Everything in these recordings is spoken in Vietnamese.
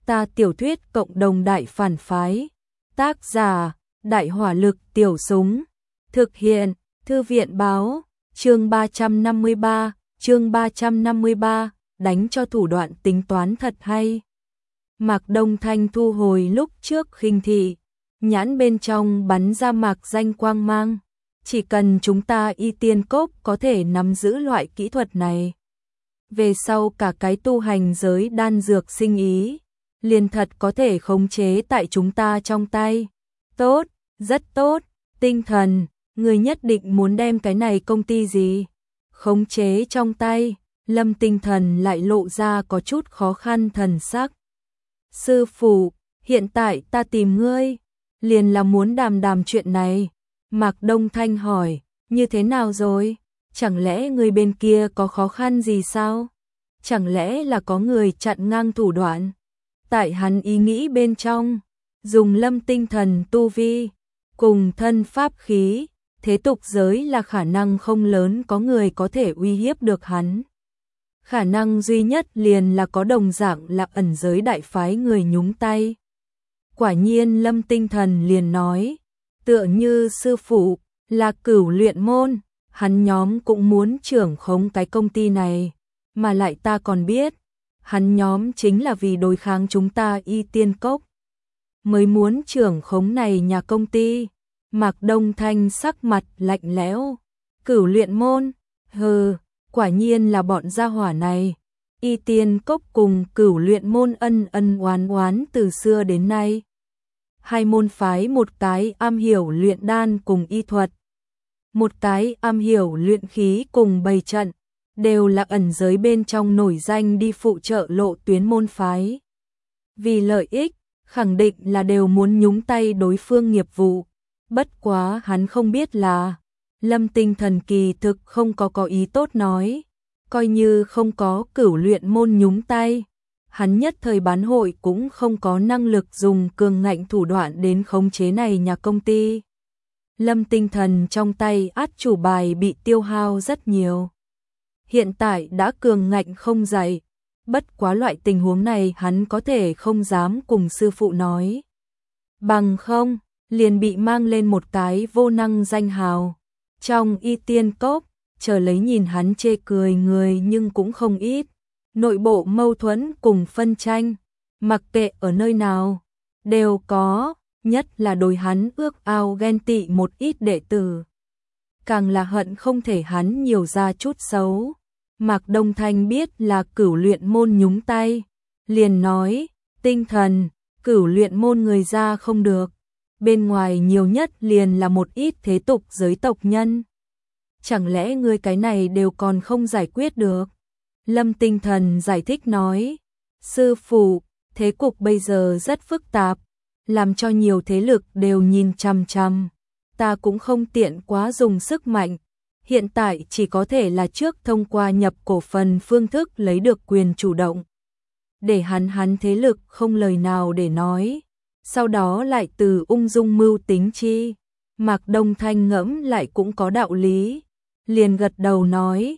Ta tiểu thuyết cộng đồng đại phản phái. Tác giả, Đại hỏa lực tiểu súng. Thực hiện, Thư viện báo, chương 353, đánh cho thủ đoạn tính toán thật hay. Mạc Đông Thanh thu hồi lúc trước khinh thị, nhãn bên trong bắn ra mạc danh quang mang. Chỉ cần chúng ta y tiên cốc có thể nắm giữ loại kỹ thuật này, về sau cả cái tu hành giới đan dược sinh ý, liền thật có thể khống chế tại chúng ta trong tay. Tốt, rất tốt, Tinh Thần, người nhất định muốn đem cái này công ty gì khống chế trong tay. Lâm Tinh Thần lại lộ ra có chút khó khăn thần sắc. Sư phụ, hiện tại ta tìm ngươi, liền là muốn đàm chuyện này. Mạc Đông Thanh hỏi, như thế nào rồi? Chẳng lẽ người bên kia có khó khăn gì sao? Chẳng lẽ là có người chặn ngang thủ đoạn? Tại hắn ý nghĩ bên trong, dùng Lâm Tinh Thần tu vi, cùng thân pháp khí, thế tục giới là khả năng không lớn có người có thể uy hiếp được hắn. Khả năng duy nhất liền là có đồng dạng là ẩn giới đại phái người nhúng tay. Quả nhiên Lâm Tinh Thần liền nói, tựa như sư phụ là Cửu Luyện Môn, hắn nhóm cũng muốn trưởng khống cái công ty này, mà lại ta còn biết, hắn nhóm chính là vì đối kháng chúng ta y tiên cốc, mới muốn trưởng khống này nhà công ty. Mạc Đông Thanh sắc mặt lạnh lẽo, Cửu Luyện Môn, hừ, quả nhiên là bọn gia hỏa này. Y tiên cốc cùng Cửu Luyện Môn ân oán từ xưa đến nay. Hai môn phái, một cái am hiểu luyện đan cùng y thuật, một cái am hiểu luyện khí cùng bày trận, đều là ẩn giới bên trong nổi danh đi phụ trợ lộ tuyến môn phái. Vì lợi ích, khẳng định là đều muốn nhúng tay đối phương nghiệp vụ. Bất quá hắn không biết là Lâm Tinh Thần kỳ thực không có ý tốt nói, coi như không có Cửu Luyện Môn nhúng tay, hắn nhất thời bán hội cũng không có năng lực dùng cường ngạnh thủ đoạn đến khống chế này nhà công ty. Lâm Tinh Thần trong tay át chủ bài bị tiêu hao rất nhiều, hiện tại đã cường ngạnh không dậy. Bất quá loại tình huống này hắn có thể không dám cùng sư phụ nói, bằng không liền bị mang lên một cái vô năng danh hào. Trong y tiên cốc, chờ lấy nhìn hắn chê cười người nhưng cũng không ít. Nội bộ mâu thuẫn cùng phân tranh, mặc kệ ở nơi nào, đều có, nhất là đối hắn ước ao ghen tị một ít đệ tử. Càng là hận không thể hắn nhiều ra chút xấu. Mạc Đông Thanh biết là Cửu Luyện Môn nhúng tay, liền nói, Tinh Thần, Cửu Luyện Môn người ra không được, bên ngoài nhiều nhất liền là một ít thế tục giới tộc nhân. Chẳng lẽ ngươi cái này đều còn không giải quyết được? Lâm Tinh Thần giải thích nói, sư phụ, thế cục bây giờ rất phức tạp, làm cho nhiều thế lực đều nhìn chằm chằm, ta cũng không tiện quá dùng sức mạnh, hiện tại chỉ có thể là trước thông qua nhập cổ phần phương thức lấy được quyền chủ động, để hắn thế lực không lời nào để nói, sau đó lại từ ung dung mưu tính chi. Mạc Đông Thanh ngẫm lại cũng có đạo lý, liền gật đầu nói,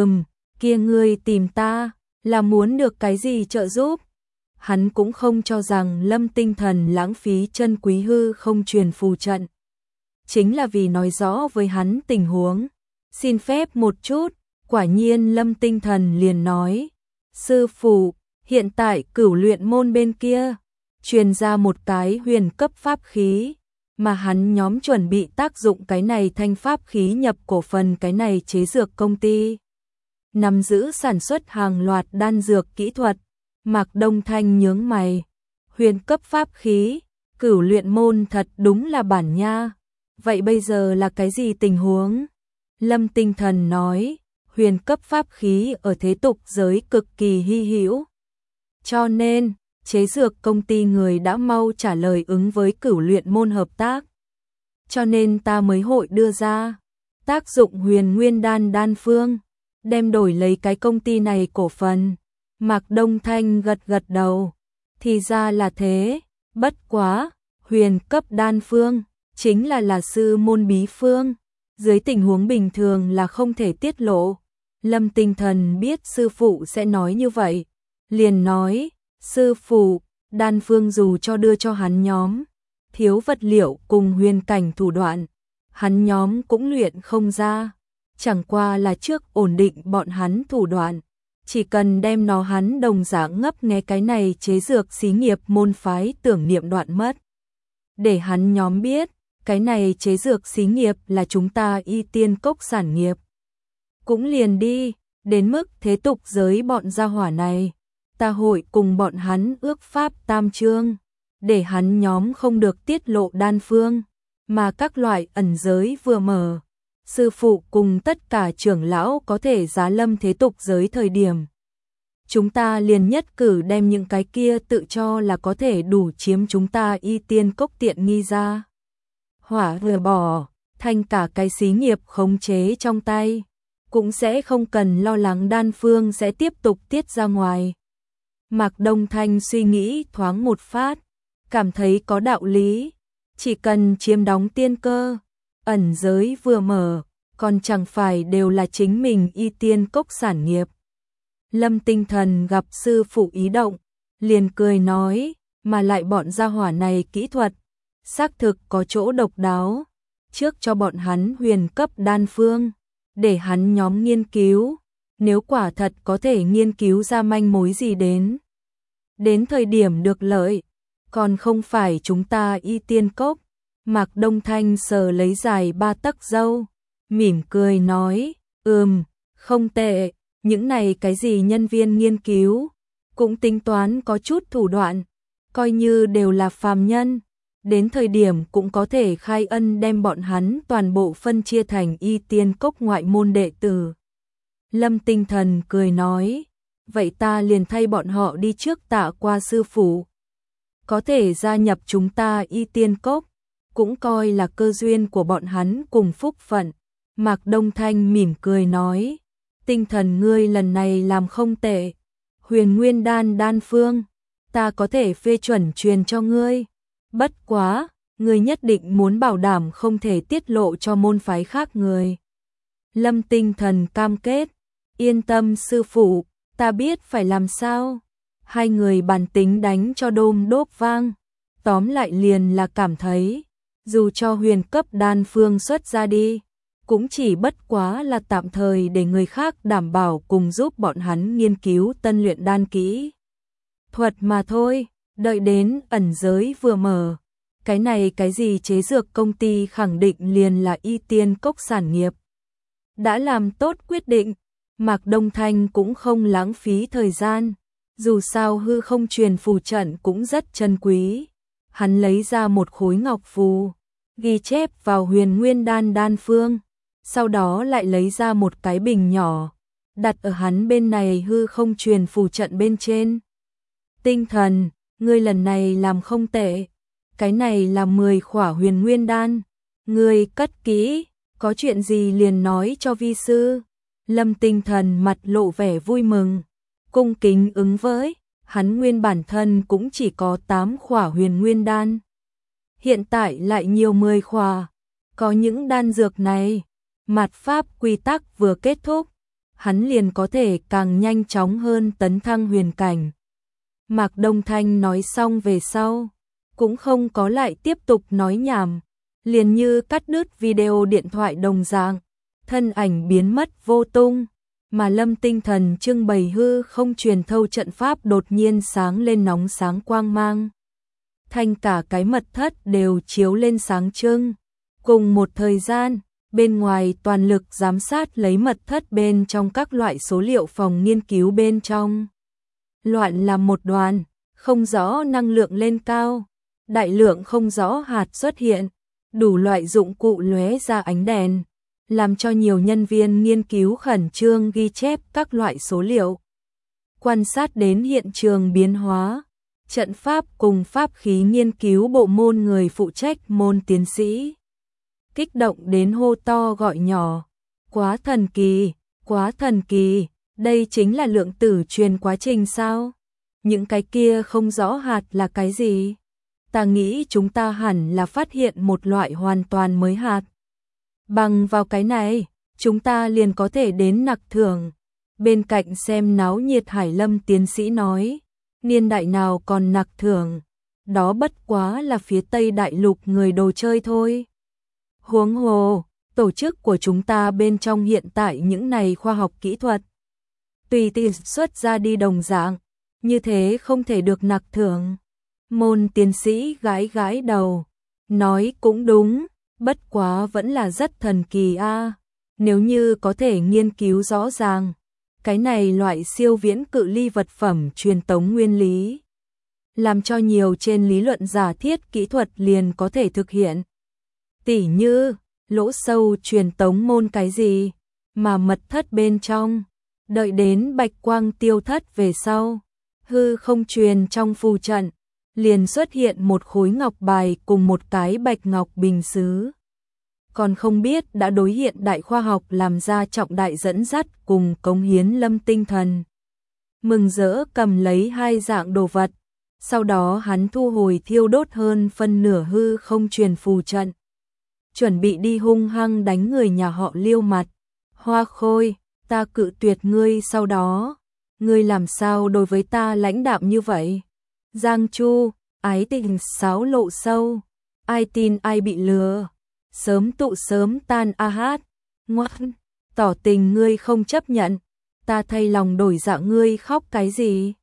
kia ngươi tìm ta, là muốn được cái gì trợ giúp? Hắn cũng không cho rằng Lâm Tinh Thần lãng phí chân quý hư không truyền phù trận, chính là vì nói rõ với hắn tình huống. Xin phép một chút, quả nhiên Lâm Tinh Thần liền nói, sư phụ, hiện tại Cửu Luyện Môn bên kia truyền ra một cái huyền cấp pháp khí, mà hắn nhóm chuẩn bị tác dụng cái này thanh pháp khí nhập cổ phần cái này chế dược công ty, nắm giữ sản xuất hàng loạt đan dược kỹ thuật. Mạc Đông Thanh nhướng mày, huyền cấp pháp khí, Cửu Luyện Môn thật đúng là bản nha. Vậy bây giờ là cái gì tình huống? Lâm Tinh Thần nói, huyền cấp pháp khí ở thế tục giới cực kỳ hy hữu, cho nên chế dược công ty người đã mau trả lời ứng với Cửu Luyện Môn hợp tác, cho nên ta mới hội đưa ra tác dụng huyền nguyên đan phương, đem đổi lấy cái công ty này cổ phần. Mạc Đông Thanh gật đầu, thì ra là thế, bất quá, huyền cấp đan phương, chính là sư môn bí phương, dưới tình huống bình thường là không thể tiết lộ. Lâm Tinh Thần biết sư phụ sẽ nói như vậy, liền nói, sư phụ, đan phương dù cho đưa cho hắn nhóm, thiếu vật liệu cùng huyền cảnh thủ đoạn, hắn nhóm cũng luyện không ra, chẳng qua là trước ổn định bọn hắn thủ đoạn, chỉ cần đem nó hắn đồng dạng ngấp nghé cái này chế dược xí nghiệp môn phái tưởng niệm đoạn mất. Để hắn nhóm biết, cái này chế dược xí nghiệp là chúng ta Y Tiên Cốc sản nghiệp. Cũng liền đi, đến mức thế tục giới bọn gia hỏa này, ta hội cùng bọn hắn ước pháp tam chương, để hắn nhóm không được tiết lộ đan phương, mà các loại ẩn giới vừa mở. Sư phụ cùng tất cả trưởng lão có thể giá lâm thế tục giới thời điểm. Chúng ta liền nhất cử đem những cái kia tự cho là có thể đủ chiếm chúng ta Y Tiên Cốc tiện nghi ra. Hỏa vừa bỏ, thành cả cái xí nghiệp khống chế trong tay, cũng sẽ không cần lo lắng đan phương sẽ tiếp tục tiết ra ngoài. Mạc Đông Thanh suy nghĩ thoáng một phát, cảm thấy có đạo lý, chỉ cần chiếm đóng tiên cơ, ẩn giới vừa mở, còn chẳng phải đều là chính mình Y Tiên Cốc sản nghiệp. Lâm Tinh Thần gặp sư phụ ý động, liền cười nói, mà lại bọn gia hỏa này kỹ thuật, xác thực có chỗ độc đáo, trước cho bọn hắn huyền cấp đan phương, để hắn nhóm nghiên cứu, nếu quả thật có thể nghiên cứu ra manh mối gì đến thời điểm được lợi, còn không phải chúng ta Y Tiên Cốc. Mạc Đông Thanh sờ lấy dài 3 tấc râu, mỉm cười nói, không tệ, những này cái gì nhân viên nghiên cứu, cũng tính toán có chút thủ đoạn, coi như đều là phàm nhân, đến thời điểm cũng có thể khai ân đem bọn hắn toàn bộ phân chia thành Y Tiên Cốc ngoại môn đệ tử. Lâm Tinh Thần cười nói, vậy ta liền thay bọn họ đi trước tạ qua sư phụ. Có thể gia nhập chúng ta Y Tiên Cốc, cũng coi là cơ duyên của bọn hắn cùng phúc phận. Mạc Đông Thanh mỉm cười nói, Tinh Thần ngươi lần này làm không tệ, huyền nguyên đan phương, ta có thể phê chuẩn truyền cho ngươi. Bất quá, ngươi nhất định muốn bảo đảm không thể tiết lộ cho môn phái khác người. Lâm Tinh Thần cam kết, yên tâm sư phụ, ta biết phải làm sao. Hai người bàn tính đánh cho đôm đốp vang, tóm lại liền là cảm thấy, dù cho huyền cấp đan phương xuất ra đi, cũng chỉ bất quá là tạm thời để người khác đảm bảo cùng giúp bọn hắn nghiên cứu tân luyện đan kỹ thuật mà thôi. Đợi đến ẩn giới vừa mở, cái này cái gì chế dược công ty khẳng định liền là Y Tiên Cốc sản nghiệp. Đã làm tốt quyết định, Mạc Đông Thanh cũng không lãng phí thời gian, dù sao hư không truyền phù trận cũng rất chân quý. Hắn lấy ra một khối ngọc phù, ghi chép vào huyền nguyên đan phương, sau đó lại lấy ra một cái bình nhỏ, đặt ở hắn bên này hư không truyền phù trận bên trên. Tinh Thần, ngươi lần này làm không tệ, cái này là 10 khỏa huyền nguyên đan, ngươi cất kỹ, có chuyện gì liền nói cho vi sư. Lâm Tinh Thần mặt lộ vẻ vui mừng, cung kính ứng với, hắn nguyên bản thân cũng chỉ có 8 khỏa huyền nguyên đan, hiện tại lại nhiều 10 khỏa, có những đan dược này, mạt pháp quy tắc vừa kết thúc, hắn liền có thể càng nhanh chóng hơn tấn thăng huyền cảnh. Mạc Đông Thanh nói xong về sau, cũng không có lại tiếp tục nói nhảm, liền như cắt đứt video điện thoại đồng dạng, thân ảnh biến mất vô tung, mà Lâm Tinh Thần trưng bày hư không truyền thâu trận pháp đột nhiên sáng lên nóng sáng quang mang. Thành cả cái mật thất đều chiếu lên sáng trưng, cùng một thời gian, bên ngoài toàn lực giám sát lấy mật thất bên trong các loại số liệu phòng nghiên cứu bên trong. Loạn làm một đoàn, không rõ năng lượng lên cao, đại lượng không rõ hạt xuất hiện, đủ loại dụng cụ lóe ra ánh đèn, làm cho nhiều nhân viên nghiên cứu khẩn trương ghi chép các loại số liệu. Quan sát đến hiện trường biến hóa, trận pháp cùng pháp khí nghiên cứu bộ môn người phụ trách môn tiến sĩ. Kích động đến hô to gọi nhỏ, quá thần kỳ, đây chính là lượng tử truyền quá trình sao? Những cái kia không rõ hạt là cái gì? Ta nghĩ chúng ta hẳn là phát hiện một loại hoàn toàn mới hạt. Bằng vào cái này, chúng ta liền có thể đến nặc thưởng. Bên cạnh xem náo nhiệt Hải Lâm tiến sĩ nói, Niên đại nào còn nặc thưởng, đó bất quá là phía Tây Đại Lục người đồ chơi thôi. Huống hồ, tổ chức của chúng ta bên trong hiện tại những này khoa học kỹ thuật. Tùy tiện xuất ra đi đồng dạng, như thế không thể được nặc thưởng. Môn tiến sĩ gãi gãi đầu, nói cũng đúng, bất quá vẫn là rất thần kỳ a. Nếu như có thể nghiên cứu rõ ràng, cái này loại siêu viễn cự ly vật phẩm truyền tống nguyên lý, làm cho nhiều trên lý luận giả thiết kỹ thuật liền có thể thực hiện. Tỉ như, lỗ sâu truyền tống môn cái gì, mà mật thất bên trong, đợi đến bạch quang tiêu thất về sau, hư không truyền trong phù trận, liền xuất hiện một khối ngọc bài cùng một cái bạch ngọc bình sứ. Còn không biết đã đối hiện đại khoa học làm ra trọng đại dẫn dắt cùng cống hiến lâm tinh thần. Mừng rỡ cầm lấy hai dạng đồ vật, sau đó hắn thu hồi thiêu đốt hơn phân nửa hư không truyền phù trận. Chuẩn bị đi hung hăng đánh người nhà họ Liêu mặt. Hoa Khôi, ta cự tuyệt ngươi sau đó. Ngươi làm sao đối với ta lãnh đạm như vậy? Giang Chu, ái tình xáo lộ sâu. Ai tin ai bị lừa. Sớm tụ sớm tan a hát. Ngoan, tỏ tình ngươi không chấp nhận. Ta thay lòng đổi dạ ngươi khóc cái gì?